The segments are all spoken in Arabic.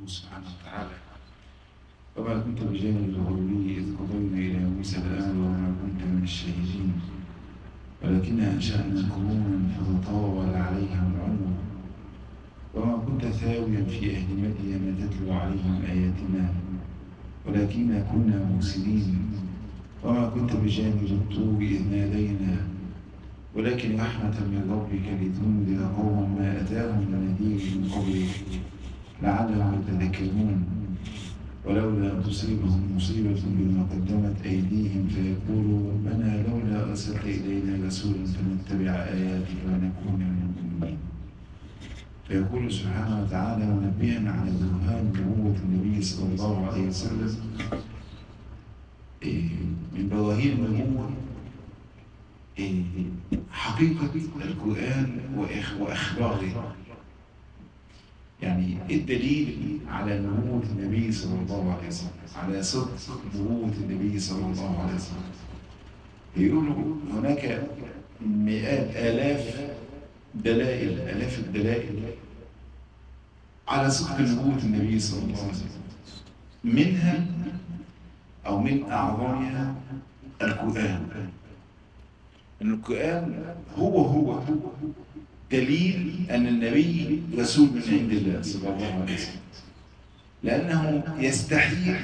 قوله سبحانه وتعالى: وما كنت بجانب الغربي إذ قضينا إلى موسى الأمر وما كنت من الشاهدين ولكن أنشأنا قرونا فتطاول عليهم العمر وما كنت ثاويا في أهل مدين تتلو عليهم آياتنا ولكننا كنا مرسلين وما كنت بجانب الطور إذ نادينا ولكن رحمة من ربك لتنذر قوما ما أتاهم من نذير من قبلك لعلهم يتذكرون ولولا أن تصيبهم مصيبة بما قدمت أيديهم فيقولوا ربنا لولا أرسلت إلينا رسولا فنتبع آياتك ونكون من المؤمنين. فيقول سبحانه وتعالى منبها على برهان نبوة النبي صلى الله عليه وسلم من براهين النبوة حقيقة القرآن وأخباره. يعني الدليل على نبوة النبي صلى الله عليه وسلم، على صدق نبوة النبي صلى الله عليه وسلم. يقولوا هناك مئات آلاف دلائل، آلاف الدلائل على صدق نبوة النبي صلى الله عليه وسلم. منها أو من أعظمها القرآن. القرآن هو دليل أن النبي رسول من عند الله صلى الله عليه وسلم، لأنه يستحيل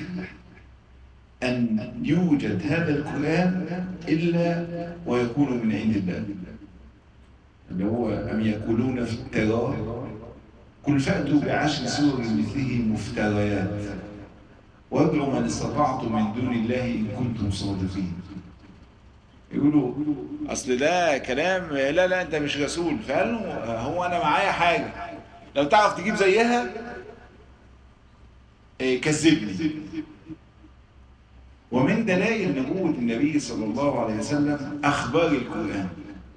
أن يوجد هذا القرآن إلا ويكون من عند الله، اللي هو أم يقولون في التراه قل فأتوا بعشر سور مثله مفتريات وادعوا من استطعتم من دون الله إن كنتم صادقين. يقولوا اصل ده كلام لا انت مش رسول، فقال له هو انا معايا حاجه لو تعرف تجيب زيها كذبني. ومن دلائل نبوة النبي صلى الله عليه وسلم اخبار القرآن.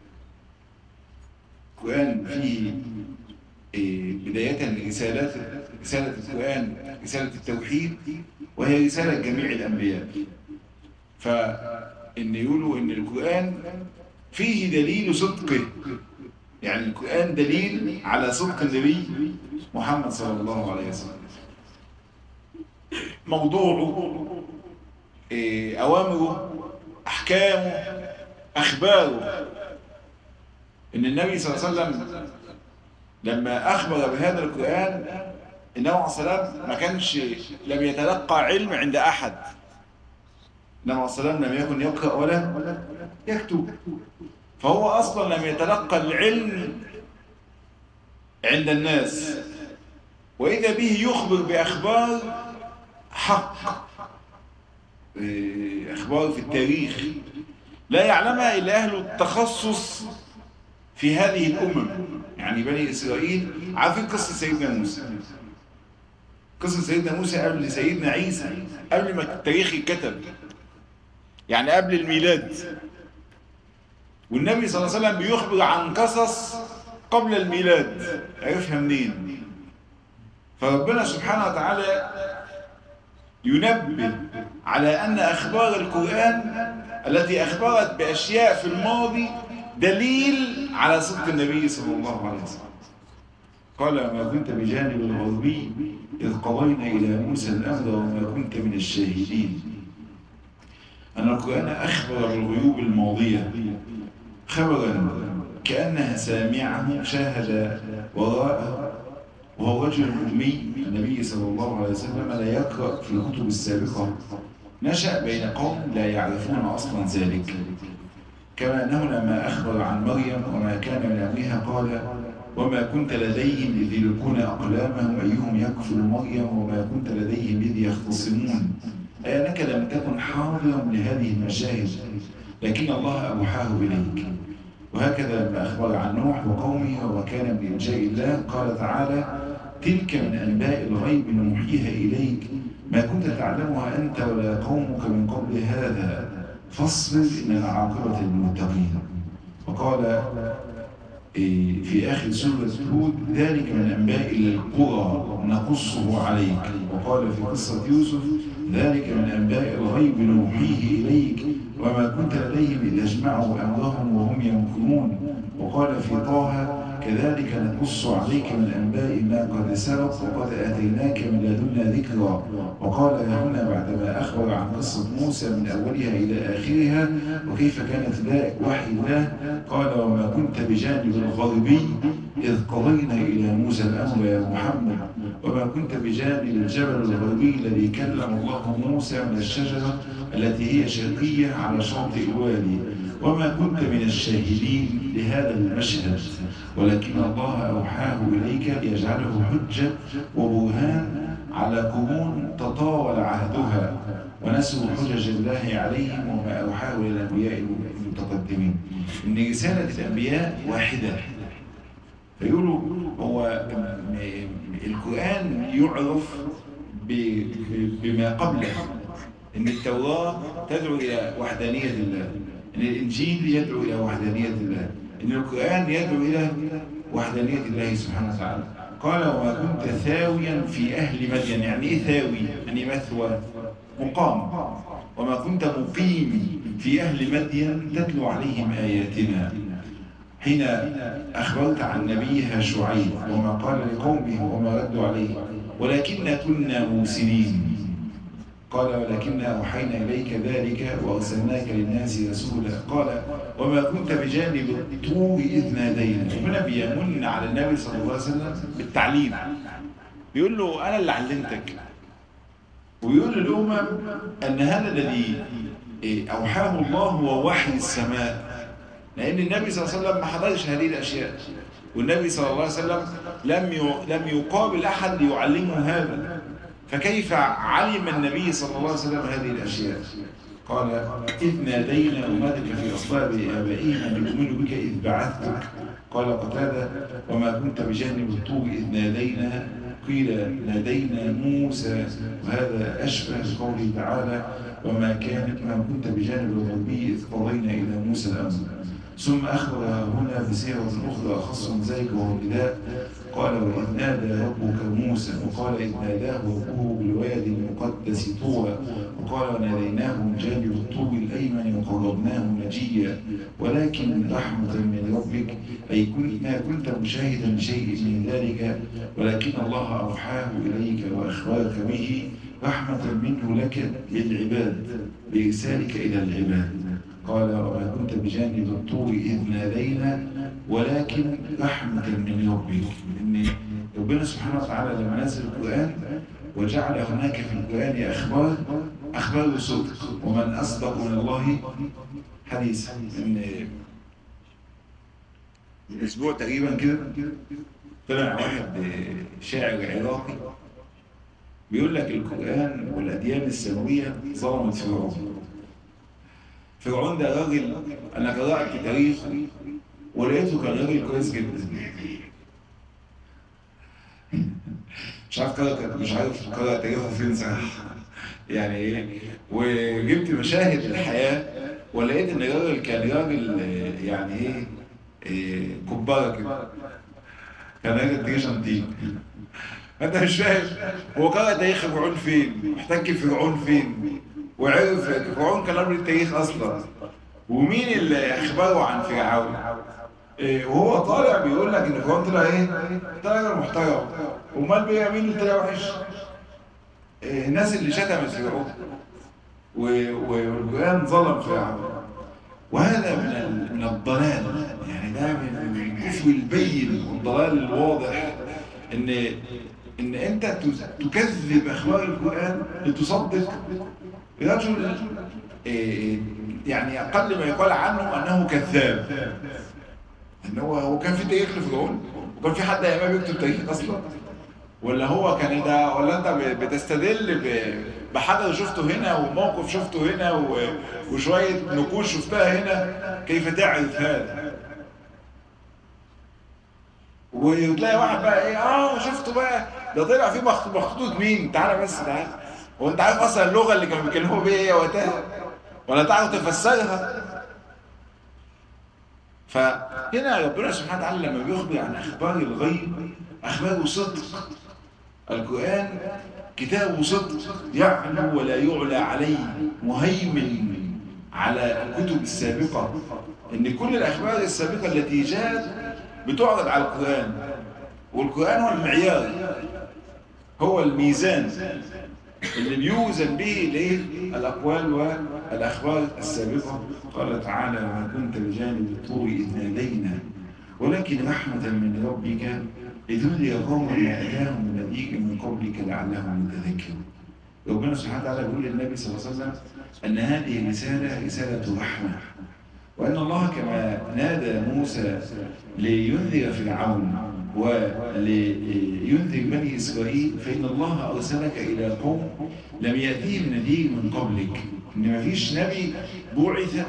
القرآن فيه بداية رسالة القرآن رسالة التوحيد، وهي رسالة جميع الأنبياء. إن يقولوا إن القرآن فيه دليل صدقه، يعني القرآن دليل على صدق النبي محمد صلى الله عليه وسلم. موضوعه، أوامره، أحكامه، أخباره. إن النبي صلى الله عليه وسلم لما أخبر بهذا القرآن النبي عليه الصلاة والسلام لم يتلقى علم عند أحد. النبي عليه الصلاة والسلام لم يكن يقرأ ولا يكتب، فهو أصلا لم يتلقى العلم عند الناس، وإذا به يخبر بأخبار حق، أخبار في التاريخ لا يعلمها إلا أهل التخصص في هذه الأمم. يعني بني إسرائيل عارفين قصة سيدنا موسى، قصة سيدنا موسى قبل سيدنا عيسى، قبل ما التاريخ يتكتب، يعني قبل الميلاد. والنبي صلى الله عليه وسلم بيخبر عن قصص قبل الميلاد، عرفها منين؟ فربنا سبحانه وتعالى ينبه على أن أخبار القرآن التي أخبرت بأشياء في الماضي دليل على صدق النبي صلى الله عليه وسلم. قال ما كنت بجانب الغربي إذ قضينا إلى موسى الأمر وما كنت من الشاهدين. أن القرآن أخبر بالغيوب الماضية خبرا كأنها سامعه شاهد وراءه، وهو رجل أمي. النبي صلى الله عليه وسلم لا يقرأ في الكتب السابقة، نشأ بين قوم لا يعرفون أصلا ذلك. كما أنه لما أخبر عن مريم وما كان من أمرها قال وما كنت لديهم إذ يلقون أقلامهم أيهم يكفل مريم وما كنت لديهم إذ يختصمون، أي أنك لم تكن حاضرا لهذه المشاهد لكن الله أوحاه إليك. وهكذا لما أخبر عن نوح وقومه وكان من إنجاء الله قال تعالى تلك من أنباء الغيب نوحيها إليك ما كنت تعلمها أنت ولا قومك من قبل هذا فاصبر إن العاقبة للمتقين. وقال في آخر سورة هود ذلك من أنباء القرى نقصه عليك. وقال في قصة يوسف ذلك من أنباء الغيب نوحيه إليك وما كنت لديهم إذ أجمعوا أمرهم وهم يمكرون. وقال في طه كذلك نقص عليك من أنباء ما قد سبق وقد آتيناك من لدنا ذكرا. وقال هنا بعدما أخبر عن قصة موسى من أولها إلى آخرها وكيف كانت وحي الله، قال وما كنت بجانب الغربي إذ قضينا إلى موسى الأمر يا محمد، وما كنت بجانب الجبل الغربي الذي كلم الله موسى من الشجرة التي هي شرقية على شاطئ الوادي، وما كنت من الشاهدين لهذا المشهد، ولكن الله أوحاه إليك ليجعله حجة وبرهان على قرون تطاول عهدها ونسوا حجج الله عليهم وما أوحاه إلى الأنبياء المتقدمين. إن رسالة الأنبياء واحدة. فيقولوا هو القرآن يعرف بما قبله، إن التوراة تدعو إلى وحدانية الله، إن الإنجيل يدعو إلى وحدانية الله، إن القرآن يدعو إلى وحدانية الله سبحانه وتعالى. قال وما كنت ثاويا في أهل مدين. يعني إيه ثاوي؟ يعني مثوى، مقام. وما كنت مقيم في أهل مدين تتلو عليهم آياتنا حين أخبرت عن نبيها شعيب وما قال لقومه وما ردوا عليه، ولكن كنا مرسلين. قال ولكننا أوحينا إليك ذلك وأرسلناك للناس رسولا. قال وما كنت بجانب الطور إذ نادينا. هنا بيمن على النبي صلى الله عليه وسلم بالتعليم، بيقول له أنا اللي علمتك، ويقول للأمم أن هذا الذي أوحاه الله هو وحي السماء، لأن النبي صلى الله عليه وسلم ما حضرش هذه الأشياء، والنبي صلى الله عليه وسلم لم يقابل أحد ليعلمه هذا، فكيف علم النبي صلى الله عليه وسلم هذه الأشياء؟ قال إذ نادينا أمتك في أصلاب آبائهم أن يؤمنوا بك إذ بعثتك. قال قتادة وما كنت بجانب الطور إذ نادينا، قيل نادينا موسى، وهذا أشبه بقوله تعالى وما كنت بجانب الغربي إذ قضينا إلى موسى الأمر. ثم أخبر هنا بصيغة أخرى أخص من ذلك وهو النداء. قال وإذ نادى ربك موسى، وقال إذ ناداه ربه بالوادي المقدس طوى، وقال وناديناه من جانب الطور الأيمن وقربناه نجيا، ولكن رحمة من ربك، أي ما كنت مشاهدا لشيء من ذلك، ولكن الله أوحاه إليك وأخبرك به رحمة منه لك بالعباد بإرسالك إلى العباد. قال وما كنت بجانب الطور إذ نادينا ولكن رحمة من ربك. إن ربنا سبحانه وتعالى لما نزل القرآن وجعل هناك في القرآن أخبار صدق، ومن أصدق من الله حديثا. إن الأسبوع تقريبا كده طلع واحد شاعر عراقي بيقول لك القرآن والأديان السماوية ظلمت فرعون ده راجل أنا قرأت تاريخ ولقيته كان راجل كويس جدا، مش عارف قرأ تاريخه فين صح يعني ايه، وجبت مشاهد الحياة ولقيت ان الراجل كان راجل يعني ايه كبارة كده، كان راجل تريشنتين. فانت مش فاهم هو قرأ تاريخ فرعون فين، محتاج فرعون فين، وعرف فرعون كان قبل التاريخ اصلا، ومين اللي اخبره عن فرعون. وهو طالع بيقول لك ان فرعون طلع ايه؟ طلع محترم، امال بقى مين اللي طلع وحش؟ الناس اللي شتمت فرعون والقرآن ظلم فرعون. وهذا من الضلال، يعني ده من الكفر البين والضلال الواضح، ان انت تكذب اخبار القرآن لتصدق رجل يعني اقل ما يقال عنه انه كذاب. ان هو كان في تاريخ لفرعون، وكان في حد ايامه بيكتب تاريخ اصلا، ولا هو كان ده، ولا انت بتستدل بحاجه شفته هنا وموقف شفته هنا وشويه نقوش شفتها هنا، كيف تعرف هذا؟ وتلاقي واحد بقى ايه شفته بقى ده طلع فيه مخطوط مين؟ تعالى بس تعالى، هو انت عارف اصلا اللغه اللي كانوا بيتكلموا بيها ايه وقتها؟ ولا تعرف تفسرها؟ فهنا ربنا سبحانه وتعالى لما بيخبر عن اخبار الغيب اخباره صدق. القرآن كتاب صدق يعلو ولا يعلى عليه، مهيمن على الكتب السابقة. ان كل الاخبار السابقة التي جاءت بتعرض على القرآن، والقرآن هو المعيار، هو الميزان اللي بيوزن به الأقوال والأخبار السابقة. قال تعالى: وما كنت بجانب الطور إذ نادينا ولكن رحمة من ربك لتنذر قوما ما أتاهم من نذير من قبلك لعلهم يتذكرون. ربنا سبحانه وتعالى يقول للنبي صلى الله عليه وسلم أن هذه الرسالة رسالة رحمة، وأن الله كما نادى موسى لينذر فرعون ولينذر بني إسرائيل، فإن الله أرسلك إلى قوم لم يأتيهم نذير من قبلك، إن ما فيش نبي بعث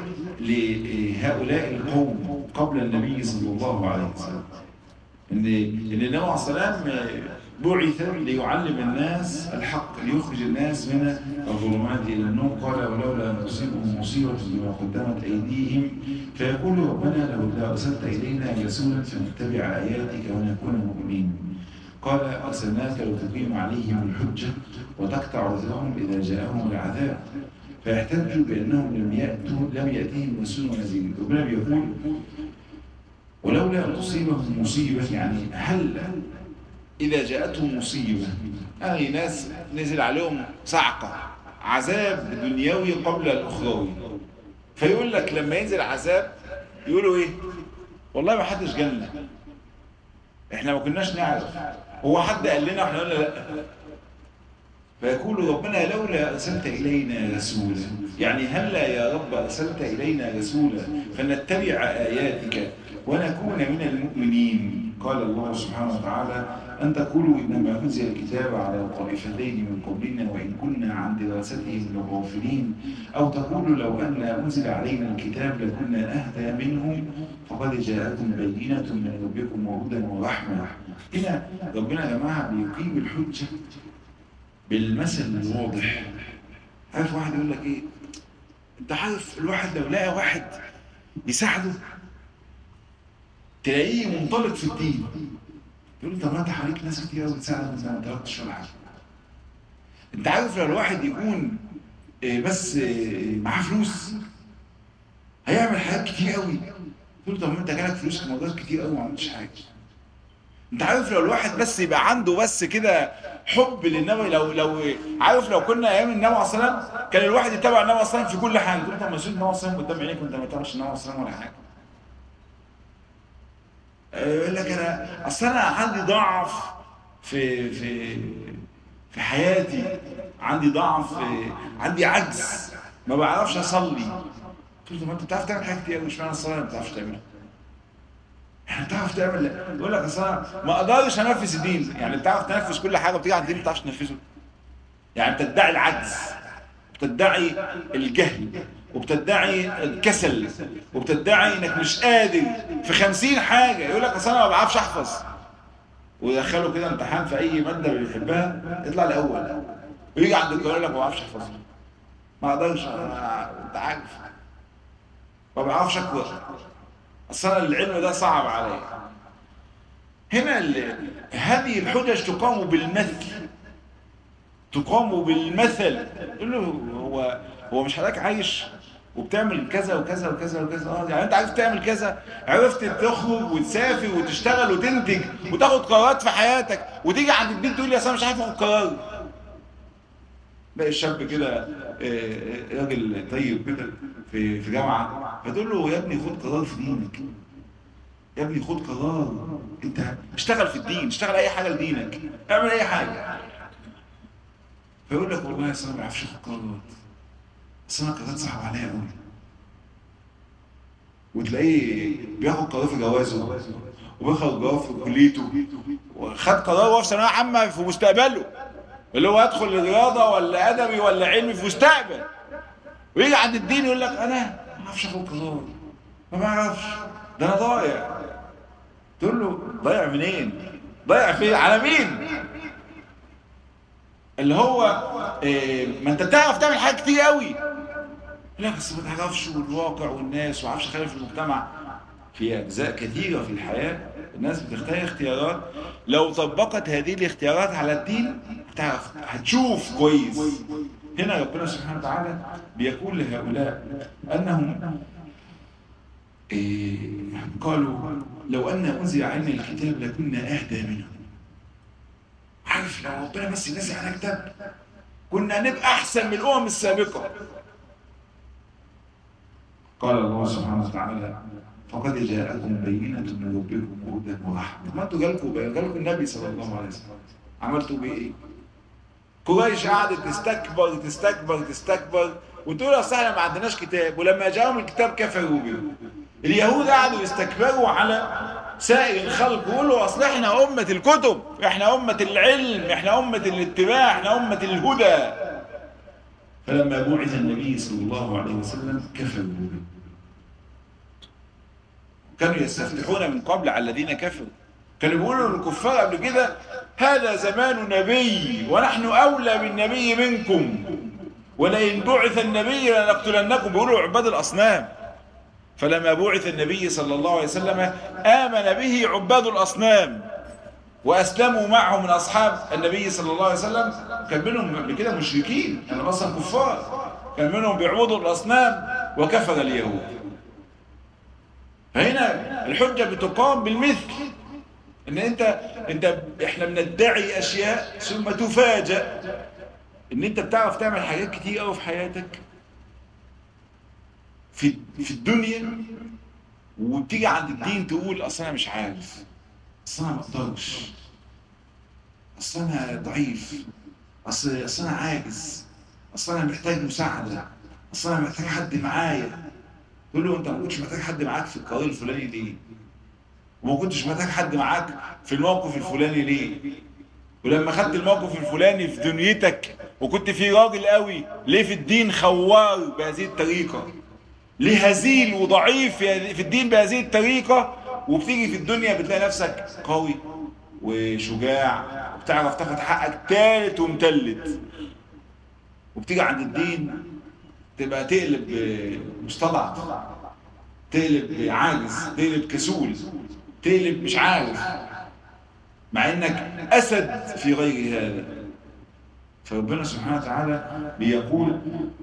لهؤلاء القوم قبل النبي صلى الله عليه وسلم. إن النبي عليه السلام بعث ليعلم الناس الحق، ليخرج الناس من الظلمات إلى النور. قال: ولولا أن تصيبهم مصيبة بما قدمت أيديهم فيقولوا ربنا لولا أرسلت إلينا رسولا فنتبع آياتك ونكون مؤمنين. قال: أرسلناك لتقيم عليهم الحجة وتقطع وزرهم إذا جاءهم العذاب فيحتجوا بأنهم لم يأتيهم رسول نذير. ربنا بيقول: ولولا أن تصيبهم مصيبة، يعني هل إذا جاءتهم مصيبة، يعني ناس نزل عليهم صعقة، عذاب دنيوي قبل الأخروي، فيقول لك لما ينزل عذاب يقولوا إيه؟ والله ما حدش جالنا، إحنا ما كناش نعرف، هو حد قال لنا وإحنا قلنا لأ. فيقول ربنا: لولا أرسلت إلينا رسولا، يعني هلا يا رب أرسلت إلينا رسولا فنتبع آياتك ونكون من المؤمنين. قال الله سبحانه وتعالى: أن تقولوا إنما أنزل الكتاب على طائفتين من قبلنا وإن كنا عن دراستهم لغافلين، أو تقولوا لو أن أنزل علينا الكتاب لكنا أهدى منهم فقد جاءكم بينة من ربكم وهدى ورحمة. هنا ربنا يا جماعة بيقيم الحجة بالمثل الواضح. عارف واحد يقول لك إيه؟ أنت عارف الواحد لو لقى واحد يساعده تلاقيه منطلق في الدين، يقول: طب ما انت حواليك ناس كتير قوي بتساعدك وانت ما انطلقتش ولا حاجه. انت عارف لو الواحد يكون بس معاه فلوس هيعمل حاجات كتير قوي، تقول: طب ما انت جالك فلوس في موضوعات كتير قوي وما عملتش حاجه. انت عارف لو الواحد بس يبقى عنده بس كده حب للنبي، لو عارف لو كنا ايام النبي عليه الصلاه والسلام كان الواحد يتبع النبي عليه الصلاه والسلام في كل حاجه، تقول: طب ما يسيب النبي عليه الصلاه والسلام قدام عينيك وانت ما تتبعش النبي عليه الصلاه والسلام ولا حاجه. يقول لك: اصل انا عندي ضعف في حياتي، عندي ضعف، عندي عجز، ما بعرفش اصلي. قلت له: ما انت بتعرف تعمل حاجه كتير قوي، اشمعنى الصلاه ما بتعرفش تعملها؟ يعني بتعرف تعمل، يقول لك: اصل انا ما اقدرش انفذ الدين. يعني بتعرف تنفذ كل حاجه وبتيجي على الدين ما بتعرفش تنفذه. يعني بتدعي العجز، بتدعي الجهل، وبتدعي الكسل، وبتدعي انك مش قادر في 50 حاجه. يقول لك: اصل انا ما بعرفش احفظ، ويدخله كده امتحان في اي ماده بيحبها يطلع الاول، ويجي عند القرآن يقول لك: ما بعرفش احفظ، ما اقدرش، انت عارف ما بعرفش اقرا، اصل انا العلم ده صعب عليا. هنا هذه الحجج تقام بالمثل، تقام بالمثل. يقول له: هو مش حضرتك عايش وبتعمل كذا وكذا وكذا وكذا؟ يعني انت عرفت تعمل كذا، عرفت تخرج وتسافر وتشتغل وتنتج وتاخد قرارات في حياتك، وتيجي عند البيت تقول لي: اصل انا مش عارف اخد قرار. تلاقي الشاب كده راجل طيب كده في جامعه، فتقول له: يا ابني خد قرار في دينك، يا ابني خد قرار، انت اشتغل في الدين، اشتغل اي حاجه لدينك، اعمل اي حاجه. فيقول لك: والله اصل انا ما بعرفش اخد قرارات، اصل انا قرارات صعبه عليا قوي. وتلاقيه بياخد قرار في جوازه، وبياخد قرار في كليته، وخد قرار وهو في ثانويه عامه في مستقبله اللي هو يدخل الرياضه ولا ادبي ولا علمي في مستقبل، ويجي عند الدين يقول لك: انا ما بعرفش اخد قرار، ما بعرفش، ده انا ضايع. تقول له: ضايع منين؟ ضايع فين؟ على مين؟ اللي هو ما انت بتعرف تعمل حاجات كتير قوي، لا بس ما تعرفش الواقع والناس، وما عارفش خالف المجتمع. في اجزاء كثيره في الحياه الناس بتختار اختيارات لو طبقت هذه الاختيارات على الدين هتعرف، هتشوف كويس. هنا ربنا سبحانه وتعالى بيقول لهؤلاء انهم قالوا لو أن أنزل علينا الكتاب لكنا أهدى منه. عارف لو ربنا بس ينزل علينا كتاب كنا نبقى أحسن من الأمم السابقة. قال الله سبحانه وتعالى فقد جاءكم بينة من ربكم وهدى ورحمة. ما انتوا جالكم النبي صلى الله عليه وسلم، عملتوا بيه ايه؟ قريش قعدت تستكبر وتقول اصل احنا ما عندناش كتاب، ولما جاءهم الكتاب كفروا به. اليهود قعدوا يستكبروا على سائر الخلق ويقولوا اصل احنا أمة الكتب، احنا أمة العلم، احنا أمة الاتباع، احنا أمة الهدى. فلما بعث النبي صلى الله عليه وسلم كفروا به. كانوا يستفتحون من قبل على الذين كفروا، كانوا بيقولوا للكفار قبل كده هذا زمان نبي ونحن أولى بالنبي منكم، ولئن بعث النبي لنقتلنكم. بيقولوا عباد الأصنام. فلما بعث النبي صلى الله عليه وسلم آمن به عباد الأصنام وأسلموا معه من أصحاب النبي صلى الله عليه وسلم. كان منهم قبل كده مشركين، يعني أصلا كفار، كان منهم بيعبدوا الأصنام وكفر اليهود. فهنا الحجة بتقام بالمثل، ان احنا بندعي اشياء ثم تفاجأ ان انت بتعرف تعمل حاجات كتير قوي في حياتك في الدنيا، وبتيجي عند الدين تقول اصل انا مش عارف، اصل انا ما اقدرش، اصل انا ضعيف، اصل انا عاجز، اصل انا محتاج مساعدة، اصل انا محتاج حد معايا. تقول له انت ما كنتش محتاج حد معاك في القرار الفلاني ليه؟ وما كنتش محتاج حد معاك في الموقف الفلاني ليه؟ ولما خدت الموقف الفلاني في دنيتك وكنت فيه راجل قوي، ليه في الدين خوار بهذه الطريقة؟ ليه هزيل وضعيف في الدين بهذه الطريقة، وبتيجي في الدنيا بتلاقي نفسك قوي وشجاع وبتعرف تاخد حقك تالت ومتلت، وبتيجي عند الدين تبقى تقلب مستضعف، تقلب عاجز، تقلب كسول، تقلب مش عارف، مع انك اسد في غير هذا. فربنا سبحانه وتعالى بيقول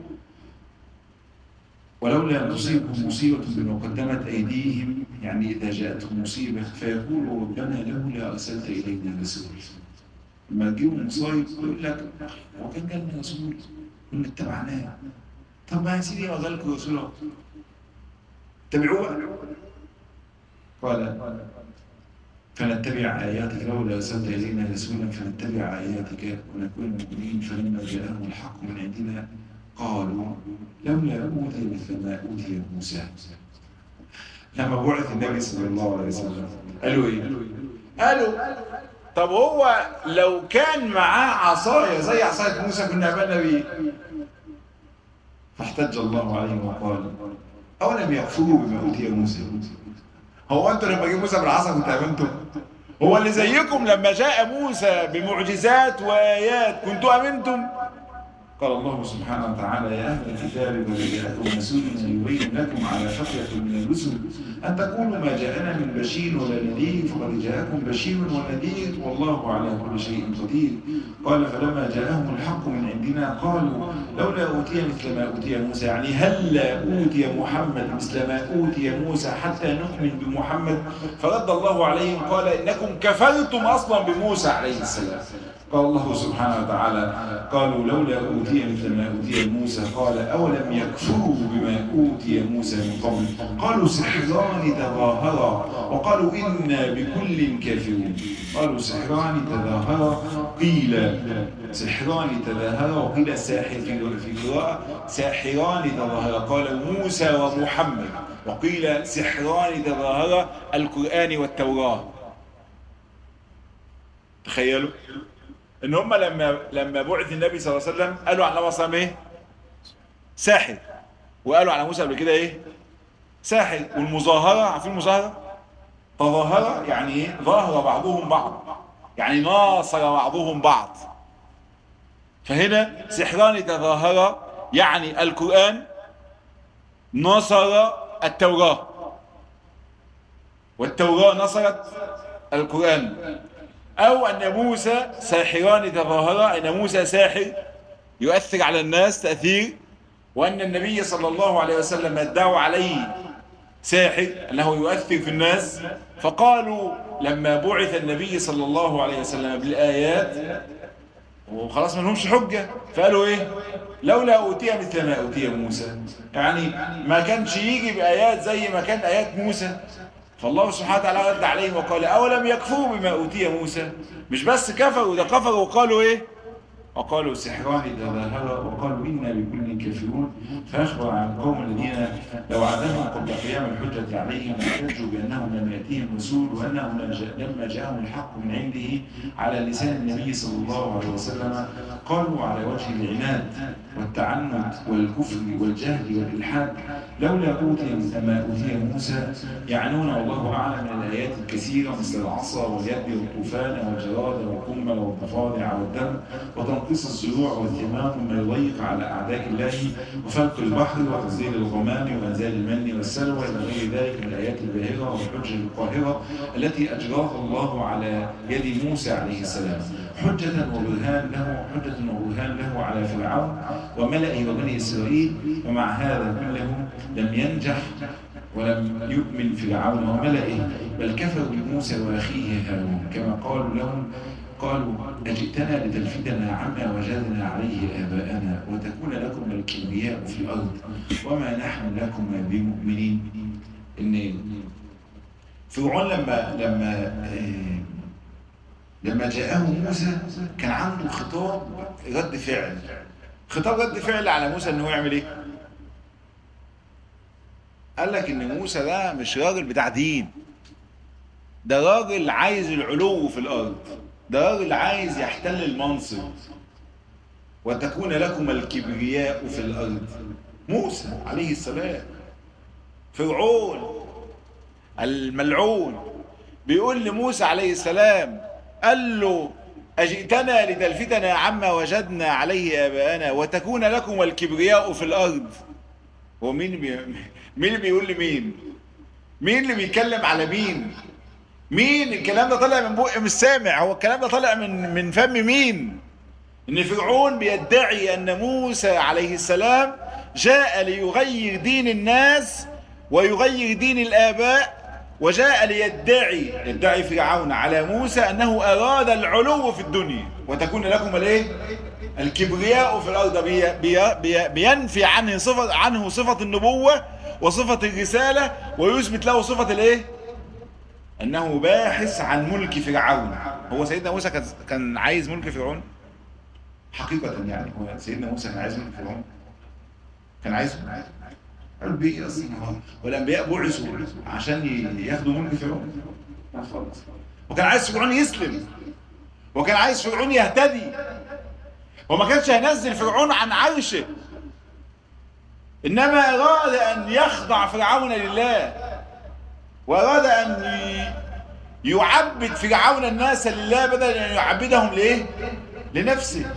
ولولا ان تصيبهم مصيبه بما قدمت ايديهم، يعني اذا جاءتهم مصيبه فيقولوا ربنا لولا ارسلت الينا رسولا. لما تجيهم مصايب يقول لك هو كان جالنا رسول كنا اتبعناه. طب ما يا سيدي ما جالكم رسول اتبعوه. قال فنتبع آياتك لولا أرسلت إلينا رسولا فنتبع آياتك ونكون مؤمنين. فلما جاءهم الحق من عندنا قالوا لولا أوتي مثل ما أوتي موسى. لما بعث النبي صلى الله عليه وسلم قالوا إيه؟ قالوا طب هو لو كان معاه عصاية زي عصاية موسى كنا آمنا بيه. فاحتج الله عليهم وقال أولم يكفروا بما أوتي موسى؟ هو انتوا لما جه موسى بالعصا كنتوا امنتوا؟ هو اللي زيكم لما جاء موسى بمعجزات وآيات كنتوا امنتم؟ قال الله سبحانه وتعالى يا أهل الكتاب قد جاءكم رسولنا يبين لكم على فترة من الرسل أن تقولوا ما جاءنا من بشير ولا نذير، فقد جاءكم بشير ونذير والله على كل شيء قدير. قال فلما جاءهم الحق من عندنا قالوا لولا أوتي مثل ما أوتي موسى، يعني هلا أوتي محمد مثل ما أوتي موسى حتى نؤمن بمحمد. فرد الله عليهم قال إنكم كفرتم أصلا بموسى عليه السلام. قال الله سبحانه وتعالى قالوا لولا أوتي مثل ما أوتي موسى قال أولم يكفروا بما أوتي موسى من قبل قالوا سحران تظاهرا وقالوا إنا بكل كافرون. قالوا سحران تظاهرا قيل سحران تظاهرا وقيل ساحر في قراءة ساحران تظاهرا. قال موسى ومحمد وقيل سحران تظاهرا القرآن والتوراة. تخيلوا ان هم لما بعث النبي صلى الله عليه وسلم قالوا على النبي صلى الله عليه وسلم ايه؟ ساحر. وقالوا على موسى قبل كده ايه؟ ساحر. والمظاهرة عارفين المظاهرة؟ تظاهرة يعني ايه؟ ظاهر بعضهم بعض، يعني ناصر بعضهم بعض. فهنا سحران تظاهرة يعني القرآن نصر التوراة والتوراة نصرت القرآن، أو أن موسى ساحران تظاهرا، أن موسى ساحر يؤثر على الناس تأثير، وأن النبي صلى الله عليه وسلم ادعوا عليه ساحر، أنه يؤثر في الناس. فقالوا لما بعث النبي صلى الله عليه وسلم بالآيات وخلاص ما لهمش حجة، فقالوا ايه؟ لولا أوتي مثل ما أوتي موسى، يعني ما كانش يجي بآيات زي ما كان آيات موسى. فالله سبحانه وتعالى رد عليهم وقال أولم يكفروا بما أوتي موسى، مش بس كفروا، ده كفروا وقالوا ايه؟ وقالوا سحران تظاهرا وقالوا إنا بكل كافرون. فأخبر عن القوم الذين لو عذبهم قبل قيام الحجة عليهم احتجوا بأنهم لم يأتيهم رسول وأنهم لما جاءهم الحق من عنده على لسان النبي صلى الله عليه وسلم قالوا على وجه العناد والتعنت والكفر والجهل والإلحاد لولا أوتي مثل ما أوتي موسى، يعنون والله أعلم من الآيات الكثيرة مثل العصا واليد والطوفان والجراد والقمل والضفادع والدم وتنقيص الزروع والثمار مما يضيق على أعداء الله وفلق البحر وتنزيل الغمام وإنزال المن والسلوى إلى غير ذلك من الآيات الباهرة والحجة القاهرة التي أجراها الله على يد موسى عليه السلام حجة وبرهان له على فرعون وملئه وبني إسرائيل. ومع هذا كله لم ينجح ولم يؤمن فرعون وملئه، بل كفروا بموسى وأخيه هارون كما قالوا لهم قالوا أجئتنا لتلفتنا عما وجدنا عليه آباءنا وتكون لكم الكبرياء في الأرض وما نحن لكم بمؤمنين. إن فرعون لما جاءه موسى كان عنده خطاب رد فعل على موسى إنه يعمل إيه؟ قال لك إن موسى ده مش راجل بتاع دين، ده راجل عايز العلو في الأرض، ده راجل عايز يحتل المنصب وتكون لكم الكبرياء في الأرض. موسى عليه السلام، فرعون الملعون بيقول لموسى عليه السلام قال له أجئتنا لتلفتنا عما وجدنا عليه آباءنا وتكون لكم الكبرياء في الأرض. هو مين اللي بيقول لمين؟ مين اللي بيتكلم على مين؟ مين الكلام ده طالع من بق مش سامع؟ هو الكلام ده طالع من فم مين؟ ان فرعون بيدعي ان موسى عليه السلام جاء ليغير دين الناس ويغير دين الآباء، وجاء يدعي فرعون على موسى انه اراد العلو في الدنيا وتكون لكم الايه؟ الكبرياء في الارض. بينفي عنه صفة النبوة وصفة الرسالة ويثبت له صفة الايه؟ انه باحث عن ملك فرعون. هو سيدنا موسى كان عايز ملك فرعون حقيقة، يعني هو سيدنا موسى كان عايز ملك فرعون؟ كان عايزه؟ قالوا بيه اصلا والانبياء بعثوا عشان ياخدوا ملك فرعون؟ لا خالص. وكان عايز فرعون يسلم، وكان عايز فرعون يهتدي، وما كانش هينزل فرعون عن عرشه، انما اراد ان يخضع فرعون لله، واراد ان يعبد فرعون الناس لله بدل ان يعبدهم ليه؟ لنفسه.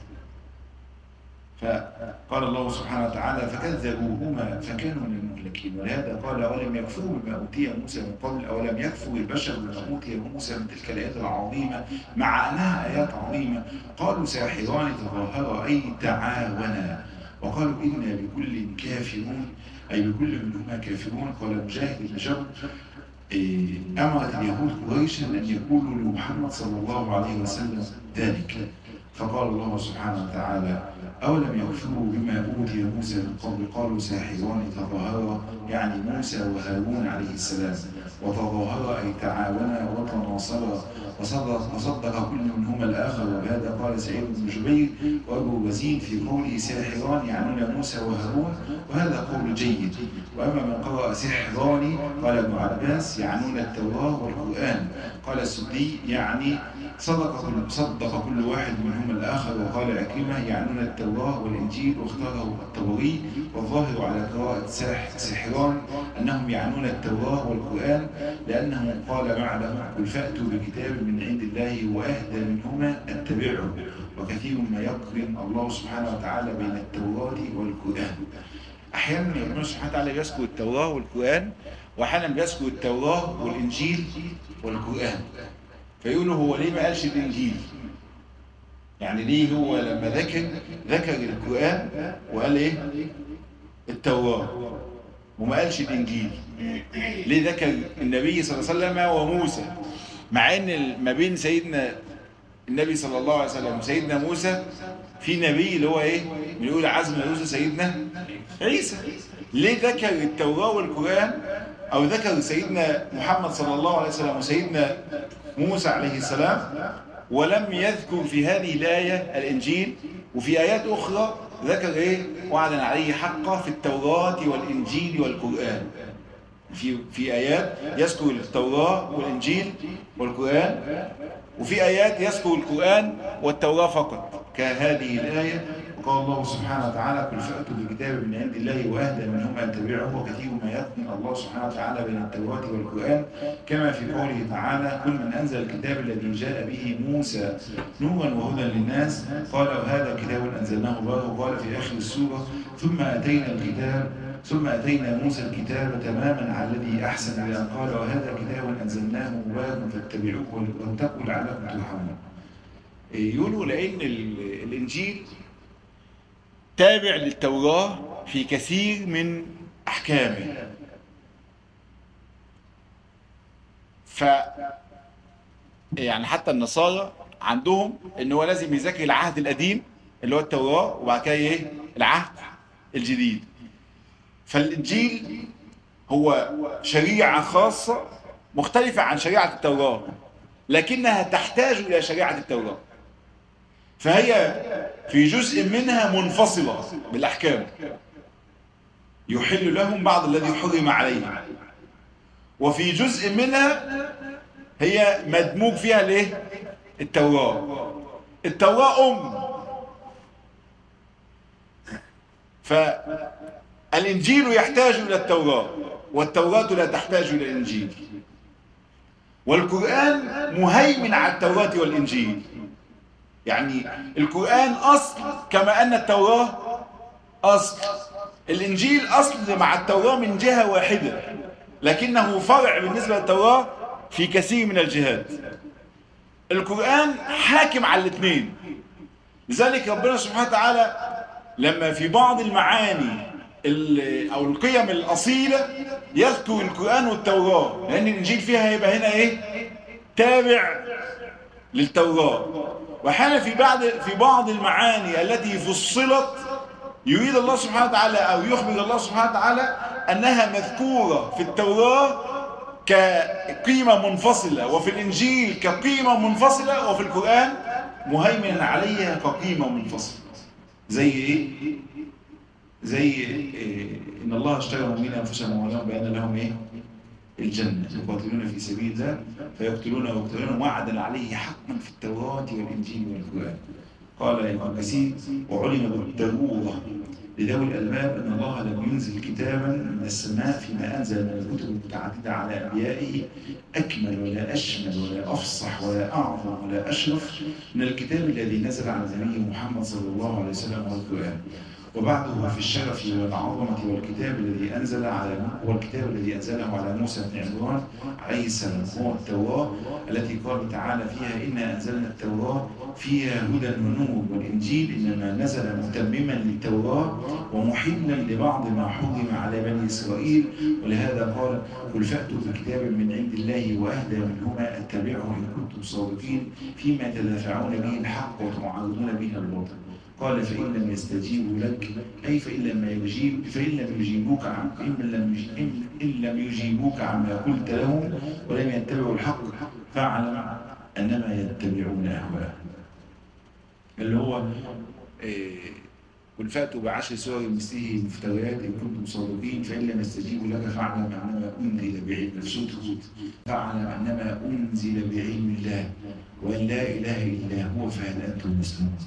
فقال الله سبحانه وتعالى فكذبوهما فكانوا من المهلكين. ولهذا قال أولم يكفروا بما أوتي موسى من قبل أولم يكفر البشر بما أوتي موسى من تلك الآيات العظيمة مع أنها آيات عظيمة. قالوا ساحران تظاهرا أي تعاونا وقالوا إنا بكل كافرون أي بكل منهما كافرون. قال مجاهد بن جبر أمرت اليهود قريشا أن يقولوا لمحمد صلى الله عليه وسلم ذلك. فقال الله سبحانه وتعالى أولم يكفروا بما أوتي موسى من قبل قالوا ساحران تظاهرا يعني موسى وهارون عليه السلام، وتظاهرا أي تعاونا وتناصرا وصدق كل منهما الآخر. وبهذا قال سعيد بن جبير وأبو وزيد في قوله ساحران يعنون موسى وهارون، وهذا قول جيد. وأما من قرأ سحران قال ابن عباس يعنون التوراة والقرآن. قال السدي يعني صدق كل واحد منهما الآخر. وقال عكرمة يعنون التوراة والإنجيل واختاره الطبري. والظاهر على قراءة سحران أنهم يعنون التوراة والقرآن لأنه قال معلم قل فأتوا بكتاب من عند الله وأهدى منهما اتبعه. وكثير ما يقرن الله سبحانه وتعالى بين التوراة والقرآن. أحيانا ربنا سبحانه وتعالى بيذكر التوراة والقرآن، وأحيانا بيذكر التوراة والإنجيل والقرآن. فيقولوا هو ليه ما قالش الإنجيل؟ يعني ليه هو لما ذكر القرآن وقال إيه؟ التوراة؟ وما قالش الإنجيل؟ ليه ذكر النبي صلى الله عليه وسلم وموسى، مع ان ما بين سيدنا النبي صلى الله عليه وسلم وسيدنا موسى في نبي اللي هو ايه من اولى عزم الرسل سيدنا عيسى؟ ليه ذكر التوراة والقرآن او ذكر سيدنا محمد صلى الله عليه وسلم وسيدنا موسى عليه السلام ولم يذكر في هذه الآية الإنجيل؟ وفي آيات أخرى ذكر ايه وعدا عليه حقه في التوراة والإنجيل والقرآن. في آيات يذكر التوراة والإنجيل والقرآن، وفي آيات يذكر القرآن والتوراة فقط كهذه الآية. وقال الله سبحانه وتعالى: قل فأتوا بكتاب من عند الله وأهدى منهما يتبعه وكثير ما يثني الله سبحانه وتعالى بين التوراة والقرآن، كما في قوله تعالى: قل من أنزل الكتاب الذي جاء به موسى نورا وهدى للناس قال هذا كتاب أنزلناه مبارك. وقال في آخر السورة: ثم أتينا موسى الكتاب تماما على الذي أحسن إلى أن قال وهذا كتاب أنزلناه مبارك فاتبعوه واتقوا لعلكم ترحمون. يقولوا لأن الإنجيل تابع للتوراة في كثير من أحكامه، يعني حتى النصارى عندهم إن هو لازم يذاكر العهد القديم اللي هو التوراة وبعد كده إيه العهد الجديد. فالإنجيل هو شريعة خاصة مختلفة عن شريعة التوراة، لكنها تحتاج إلى شريعة التوراة، فهي في جزء منها منفصلة بالأحكام، يحل لهم بعض الذي حرم عليهم، وفي جزء منها هي مدموج فيها الايه التوراة فالإنجيل يحتاج إلى التوراة والتوراة لا تحتاج إلى الإنجيل، والقرآن مهيمن على التوراة والإنجيل. يعني القرآن أصل كما أن التوراة أصل، الإنجيل أصل مع التوراة من جهة واحدة، لكنه فرع بالنسبة للتوراة في كثير من الجهات. القرآن حاكم على الاثنين، لذلك ربنا سبحانه وتعالى لما في بعض المعاني أو القيم الأصيلة يذكر القرآن والتوراة، لأن الإنجيل فيها يبقى هنا إيه تابع للتوراة. وحال في بعض المعاني التي فصلت يريد الله سبحانه وتعالى أو يخبر الله سبحانه وتعالى أنها مذكورة في التوراة كقيمة منفصلة، وفي الإنجيل كقيمة منفصلة، وفي القرآن مهيمن عليها كقيمة منفصلة. زي إيه؟ زي إن الله اشترى من أنفسهم وأموالهم بأن لهم إيه؟ الجنة، يقاتلون في سبيل الله فيقتلون ويقتلون وعدا عليه حقا في التوراة والإنجيل والقرآن. قال ابن كثير: وعلم بالضرورة لذوي الألباب أن الله لم ينزل كتابا من السماء فيما أنزل من الكتب المتعددة على أنبيائه أكمل ولا أشمل ولا أفصح ولا أعظم ولا أشرف من الكتاب الذي نزل على نبيه محمد صلى الله عليه وسلم والقرآن، وبعده في الشرف والعظمة والكتاب الذي أنزله على موسى بن عمران عليه السلام هو التوراة التي قال تعالى فيها: إنا أنزلنا التوراة فيها هدى ونور، والإنجيل إنما نزل متمما للتوراة ومحلا لبعض ما حرم على بني إسرائيل، ولهذا قال: قل فأتوا بكتاب من عند الله وأهدى منهما أتبعه إن كنتم صادقين فيما تدافعون به الحق وتعارضون به الباطل. قال: فإن لم يستجيبوا لك، أي فإن لم يجيبوك عما قلت لهم ولم يتبعوا الحق فاعلم أنما يتبعون أهواءهم. اللي هو قل فأتوا بعشر سور مثله مفتريات إن كنتم صادقين فإن لم يستجيبوا لك فاعلم أنما أنزل بعلم الله، فاعلم أنما أنزل بعلم الله وأن لا إله إلا هو فهل أنتم مسلمون.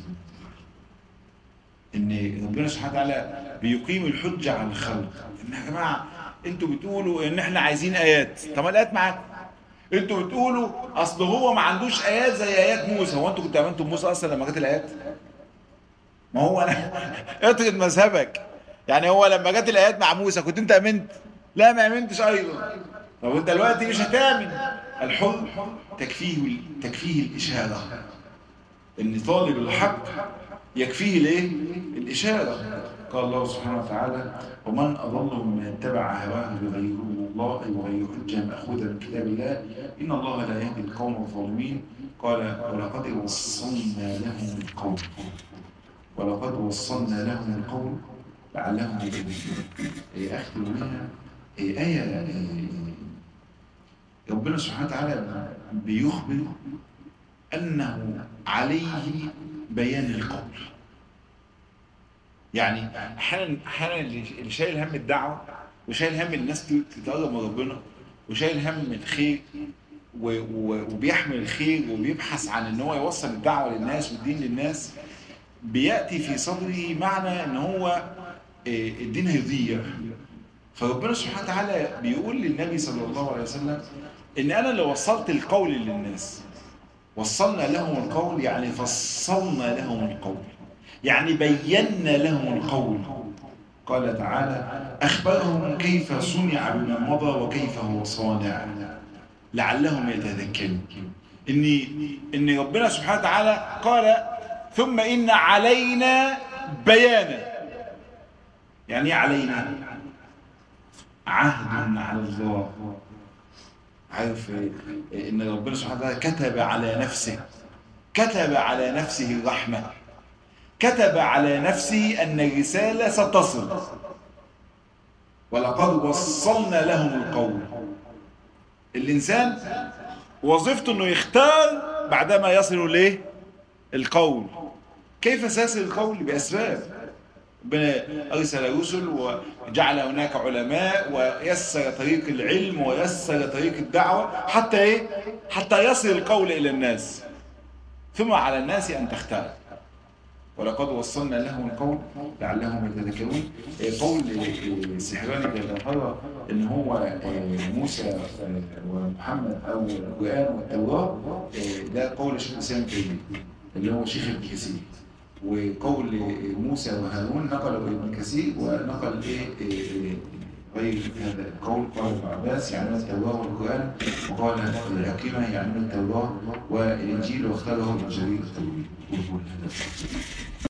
ان ربنا سبحانه وتعالى بيقيم الحجة على الخلق. ان يا جماعة انتوا بتقولوا ان احنا عايزين ايات، طب الايات معاكم. انتوا بتقولوا اصل هو ما عندوش ايات زي ايات موسى، هو انتوا كنتوا امنتوا بموسى اصلا لما جت الايات؟ ما هو انا اطرد مذهبك، يعني هو لما جت الايات مع موسى كنت انت امنت؟ لا ما امنتش ايضا. طب انت دلوقتي مش هتامن. الحكم تكفيه الاشارة، ان طالب الحق يكفيه الايه؟ الإشارة. قال الله سبحانه وتعالى: ومن أضل ممن اتبع هواه بغير حجة مأخوذة من كتاب الله إن الله لا يهدي القوم الظالمين. قال: ولقد وصلنا لهم القول لعلهم يهتدون. أختم بها آية ربنا سبحانه وتعالى بيخبر أنه عليه بيان القول. يعني أحيانا اللي شايل هم الدعوة وشايل هم الناس تتقرب من ربنا وشايل هم الخير وبيحمل الخير وبيبحث عن ان هو يوصل الدعوة للناس والدين للناس، بيأتي في صدره معنى ان هو الدين هيضيع. فربنا سبحانه وتعالى بيقول للنبي صلى الله عليه وسلم ان انا اللي وصلت القول للناس. وصلنا لهم القول يعني فصلنا لهم القول، يعني بينا لهم القول. قال تعالى: أخبرهم كيف صنع بما مضى وكيف هو صانع لعلهم يتذكرون. إن ربنا سبحانه وتعالى قال: ثم إن علينا بيانا. يعني علينا عهد على الله. عارف إن ربنا سبحانه وتعالى كتب على نفسه الرحمة، كتب على نفسه أن الرسالة ستصل. ولقد وصلنا لهم القول. الإنسان وظيفته أنه يختار بعدما يصل إليه القول. كيف سيصل القول؟ بأسباب. ربنا أرسل رسل وجعل هناك علماء ويسر طريق العلم ويسر طريق الدعوة حتى يصل القول إلى الناس. ثم على الناس أن تختار. ولقد وصلنا لهم القول لعلهم يتذكرون. قول السحراني كالظاهرة ان هو موسى ومحمد او القرآن والتوراة، ده قول الشيخ الإسلام اللي هو شيخ ابن كثير. وقول موسى وهارون نقل ابن كثير ونقل غير هذا القول. قال ابن عباس يعنون التوراة والقرآن، وقال الحكيمة يعنون التوراة والإنجيل، واختاره ابن جرير الطبري.